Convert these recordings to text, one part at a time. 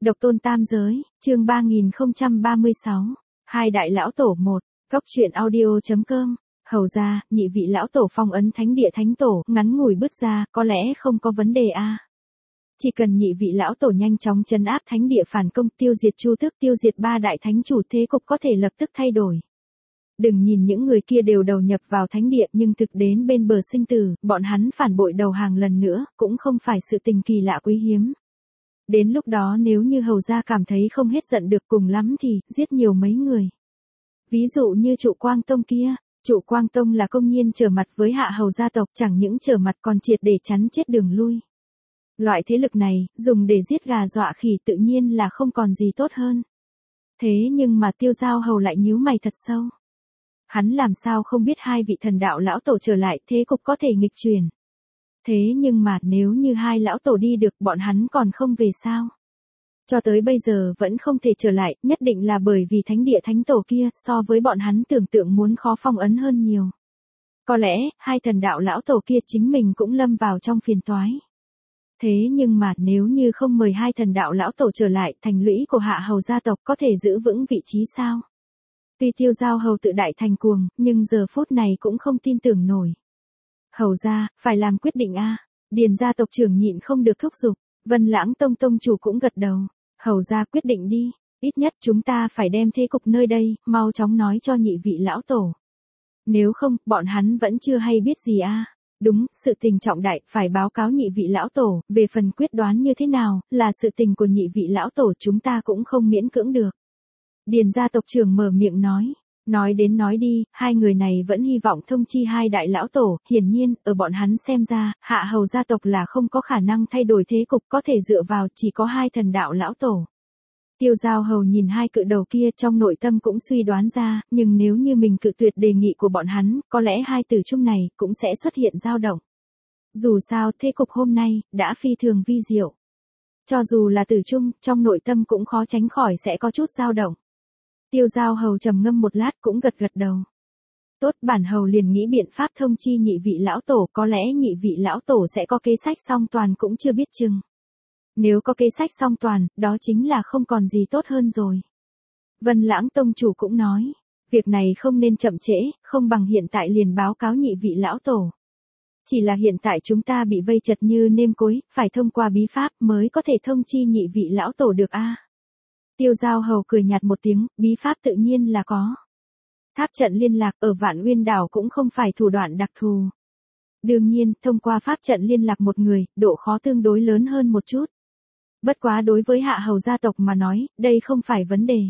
Độc tôn tam giới, chương 3036. Hai đại lão tổ 1. Cốc truyện audio.com. Hầu ra, nhị vị lão tổ phong ấn thánh địa thánh tổ, ngắn ngủi bứt ra, có lẽ không có vấn đề a. Chỉ cần nhị vị lão tổ nhanh chóng trấn áp thánh địa phản công, tiêu diệt Chu Tước, tiêu diệt ba đại thánh chủ, thế cục có thể lập tức thay đổi. Đừng nhìn những người kia đều đầu nhập vào thánh địa, nhưng thực đến bên bờ sinh tử, bọn hắn phản bội đầu hàng lần nữa, cũng không phải sự tình kỳ lạ quý hiếm. Đến lúc đó nếu như hầu gia cảm thấy không hết giận được, cùng lắm thì giết nhiều mấy người. Ví dụ như Trụ Quang Tông kia, Trụ Quang Tông là công nhiên trở mặt với Hạ Hầu gia tộc, chẳng những trở mặt còn triệt để chắn chết đường lui. Loại thế lực này, dùng để giết gà dọa khỉ tự nhiên là không còn gì tốt hơn. Thế nhưng mà Tiêu Giao Hầu lại nhíu mày thật sâu. Hắn làm sao không biết hai vị thần đạo lão tổ trở lại, thế cục có thể nghịch chuyển. Thế nhưng mà nếu như hai lão tổ đi được, bọn hắn còn không về sao? Cho tới bây giờ vẫn không thể trở lại, nhất định là bởi vì thánh địa thánh tổ kia so với bọn hắn tưởng tượng muốn khó phong ấn hơn nhiều. Có lẽ, hai thần đạo lão tổ kia chính mình cũng lâm vào trong phiền toái. Thế nhưng mà nếu như không mời hai thần đạo lão tổ trở lại, thành lũy của Hạ Hầu gia tộc có thể giữ vững vị trí sao? Tuy Tiêu Giao Hầu tự đại thành cuồng, nhưng giờ phút này cũng không tin tưởng nổi. Hầu ra, phải làm quyết định a. Điền gia tộc trưởng nhịn không được thúc giục. Vân Lãng Tông tông chủ cũng gật đầu. Hầu ra quyết định đi. Ít nhất chúng ta phải đem thế cục nơi đây, mau chóng nói cho nhị vị lão tổ. Nếu không, bọn hắn vẫn chưa hay biết gì a. Đúng, sự tình trọng đại, phải báo cáo nhị vị lão tổ, về phần quyết đoán như thế nào, là sự tình của nhị vị lão tổ, chúng ta cũng không miễn cưỡng được. Điền gia tộc trưởng mở miệng nói. Nói đến nói đi, hai người này vẫn hy vọng thông chi hai đại lão tổ, hiển nhiên, ở bọn hắn xem ra, Hạ Hầu gia tộc là không có khả năng thay đổi thế cục, có thể dựa vào chỉ có hai thần đạo lão tổ. Tiêu Giao Hầu nhìn hai cự đầu kia, trong nội tâm cũng suy đoán ra, nhưng nếu như mình cự tuyệt đề nghị của bọn hắn, có lẽ hai tử chung này cũng sẽ xuất hiện dao động. Dù sao, thế cục hôm nay đã phi thường vi diệu. Cho dù là tử chung, trong nội tâm cũng khó tránh khỏi sẽ có chút dao động. Tiêu Giao Hầu trầm ngâm một lát cũng gật gật đầu. Tốt, bản hầu liền nghĩ biện pháp thông chi nhị vị lão tổ, có lẽ nhị vị lão tổ sẽ có kế sách song toàn cũng chưa biết chừng. Nếu có kế sách song toàn, đó chính là không còn gì tốt hơn rồi. Vân Lãng Tông chủ cũng nói, việc này không nên chậm trễ, không bằng hiện tại liền báo cáo nhị vị lão tổ. Chỉ là hiện tại chúng ta bị vây chật như nêm cối, phải thông qua bí pháp mới có thể thông chi nhị vị lão tổ được a. Tiêu Giao Hầu cười nhạt một tiếng, bí pháp tự nhiên là có. Tháp trận liên lạc ở Vạn Uyên đảo cũng không phải thủ đoạn đặc thù. Đương nhiên, thông qua pháp trận liên lạc một người, độ khó tương đối lớn hơn một chút. Bất quá đối với Hạ Hầu gia tộc mà nói, đây không phải vấn đề.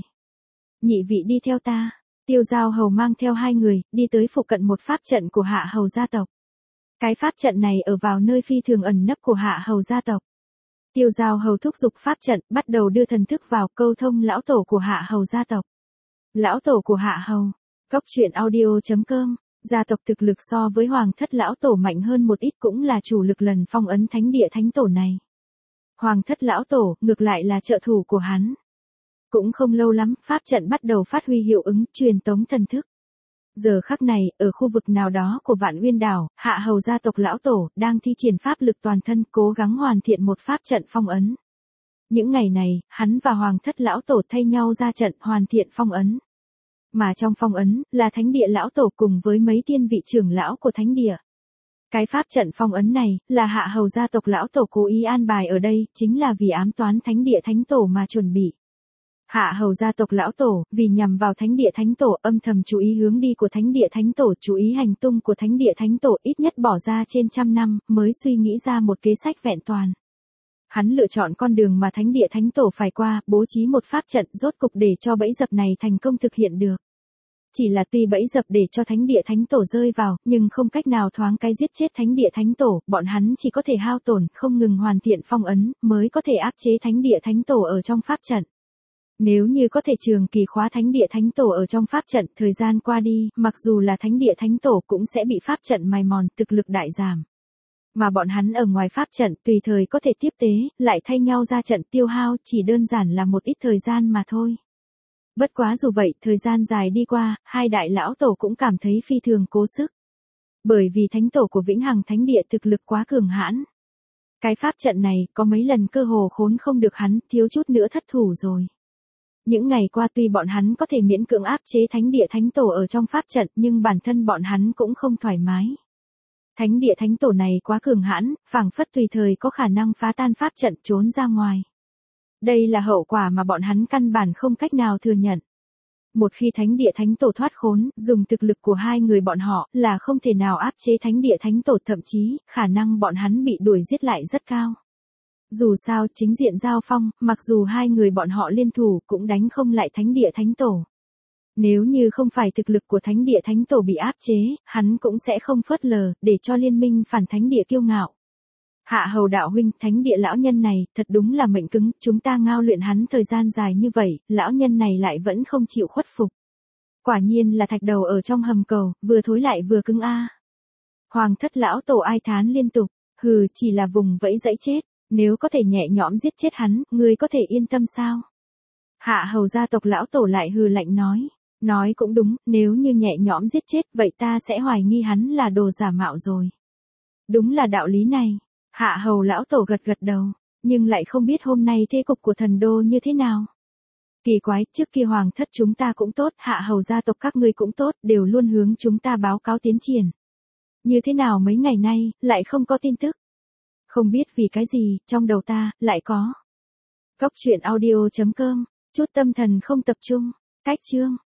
Nhị vị đi theo ta. Tiêu Giao Hầu mang theo hai người, đi tới phụ cận một pháp trận của Hạ Hầu gia tộc. Cái pháp trận này ở vào nơi phi thường ẩn nấp của Hạ Hầu gia tộc. Tiêu Giao Hầu thúc giục pháp trận, bắt đầu đưa thần thức vào, câu thông lão tổ của Hạ Hầu gia tộc. Lão tổ của Hạ Hầu. Cốc truyện audio.com. Gia tộc thực lực so với Hoàng thất lão tổ mạnh hơn một ít, cũng là chủ lực lần phong ấn thánh địa thánh tổ này. Hoàng thất lão tổ, ngược lại là trợ thủ của hắn. Cũng không lâu lắm, pháp trận bắt đầu phát huy hiệu ứng, truyền tống thần thức. Giờ khắc này, ở khu vực nào đó của Vạn Uyên đảo, Hạ Hầu gia tộc lão tổ đang thi triển pháp lực toàn thân, cố gắng hoàn thiện một pháp trận phong ấn. Những ngày này, hắn và Hoàng thất lão tổ thay nhau ra trận hoàn thiện phong ấn. Mà trong phong ấn là thánh địa lão tổ cùng với mấy tiên vị trưởng lão của thánh địa. Cái pháp trận phong ấn này là Hạ Hầu gia tộc lão tổ cố ý an bài ở đây, chính là vì ám toán thánh địa thánh tổ mà chuẩn bị. Hạ Hầu gia tộc lão tổ, vì nhằm vào thánh địa thánh tổ, âm thầm chú ý hướng đi của thánh địa thánh tổ, chú ý hành tung của thánh địa thánh tổ, ít nhất bỏ ra trên 100 năm, mới suy nghĩ ra một kế sách vẹn toàn. Hắn lựa chọn con đường mà thánh địa thánh tổ phải qua, bố trí một pháp trận, rốt cục để cho bẫy dập này thành công thực hiện được. Chỉ là tuy bẫy dập để cho thánh địa thánh tổ rơi vào, nhưng không cách nào thoáng cái giết chết thánh địa thánh tổ, bọn hắn chỉ có thể hao tổn, không ngừng hoàn thiện phong ấn, mới có thể áp chế thánh địa thánh tổ ở trong pháp trận. Nếu như có thể trường kỳ khóa thánh địa thánh tổ ở trong pháp trận, thời gian qua đi, mặc dù là thánh địa thánh tổ cũng sẽ bị pháp trận mài mòn, thực lực đại giảm. Mà bọn hắn ở ngoài pháp trận, tùy thời có thể tiếp tế, lại thay nhau ra trận, tiêu hao, chỉ đơn giản là một ít thời gian mà thôi. Bất quá dù vậy, thời gian dài đi qua, hai đại lão tổ cũng cảm thấy phi thường cố sức. Bởi vì thánh tổ của Vĩnh Hằng Thánh Địa thực lực quá cường hãn. Cái pháp trận này có mấy lần cơ hồ khốn không được hắn, thiếu chút nữa thất thủ rồi. Những ngày qua tuy bọn hắn có thể miễn cưỡng áp chế thánh địa thánh tổ ở trong pháp trận nhưng bản thân bọn hắn cũng không thoải mái. Thánh địa thánh tổ này quá cường hãn, phảng phất tùy thời có khả năng phá tan pháp trận trốn ra ngoài. Đây là hậu quả mà bọn hắn căn bản không cách nào thừa nhận. Một khi thánh địa thánh tổ thoát khốn, dùng thực lực của hai người bọn họ là không thể nào áp chế thánh địa thánh tổ, thậm chí, khả năng bọn hắn bị đuổi giết lại rất cao. Dù sao chính diện giao phong, mặc dù hai người bọn họ liên thủ cũng đánh không lại thánh địa thánh tổ. Nếu như không phải thực lực của thánh địa thánh tổ bị áp chế, hắn cũng sẽ không phớt lờ, để cho liên minh phản thánh địa kiêu ngạo. Hạ hầu đạo huynh, thánh địa lão nhân này, thật đúng là mệnh cứng, chúng ta ngao luyện hắn thời gian dài như vậy, lão nhân này lại vẫn không chịu khuất phục. Quả nhiên là thạch đầu ở trong hầm cầu, vừa thối lại vừa cứng a. Hoàng thất lão tổ ai thán liên tục, hừ, chỉ là vùng vẫy dãy chết, nếu có thể nhẹ nhõm giết chết hắn, ngươi có thể yên tâm sao? Hạ hầu gia tộc lão tổ lại hừ lạnh nói cũng đúng, nếu như nhẹ nhõm giết chết, vậy ta sẽ hoài nghi hắn là đồ giả mạo rồi. Đúng là đạo lý này. Hạ hầu lão tổ gật gật đầu, nhưng lại không biết hôm nay thế cục của thần đô như thế nào. Kỳ quái, trước kia hoàng thất chúng ta cũng tốt, hạ hầu gia tộc các ngươi cũng tốt, đều luôn hướng chúng ta báo cáo tiến triển. Như thế nào mấy ngày nay, lại không có tin tức. Không biết vì cái gì, trong đầu ta, lại có. Cốc truyện audio.com, chút tâm thần không tập trung, cách chương.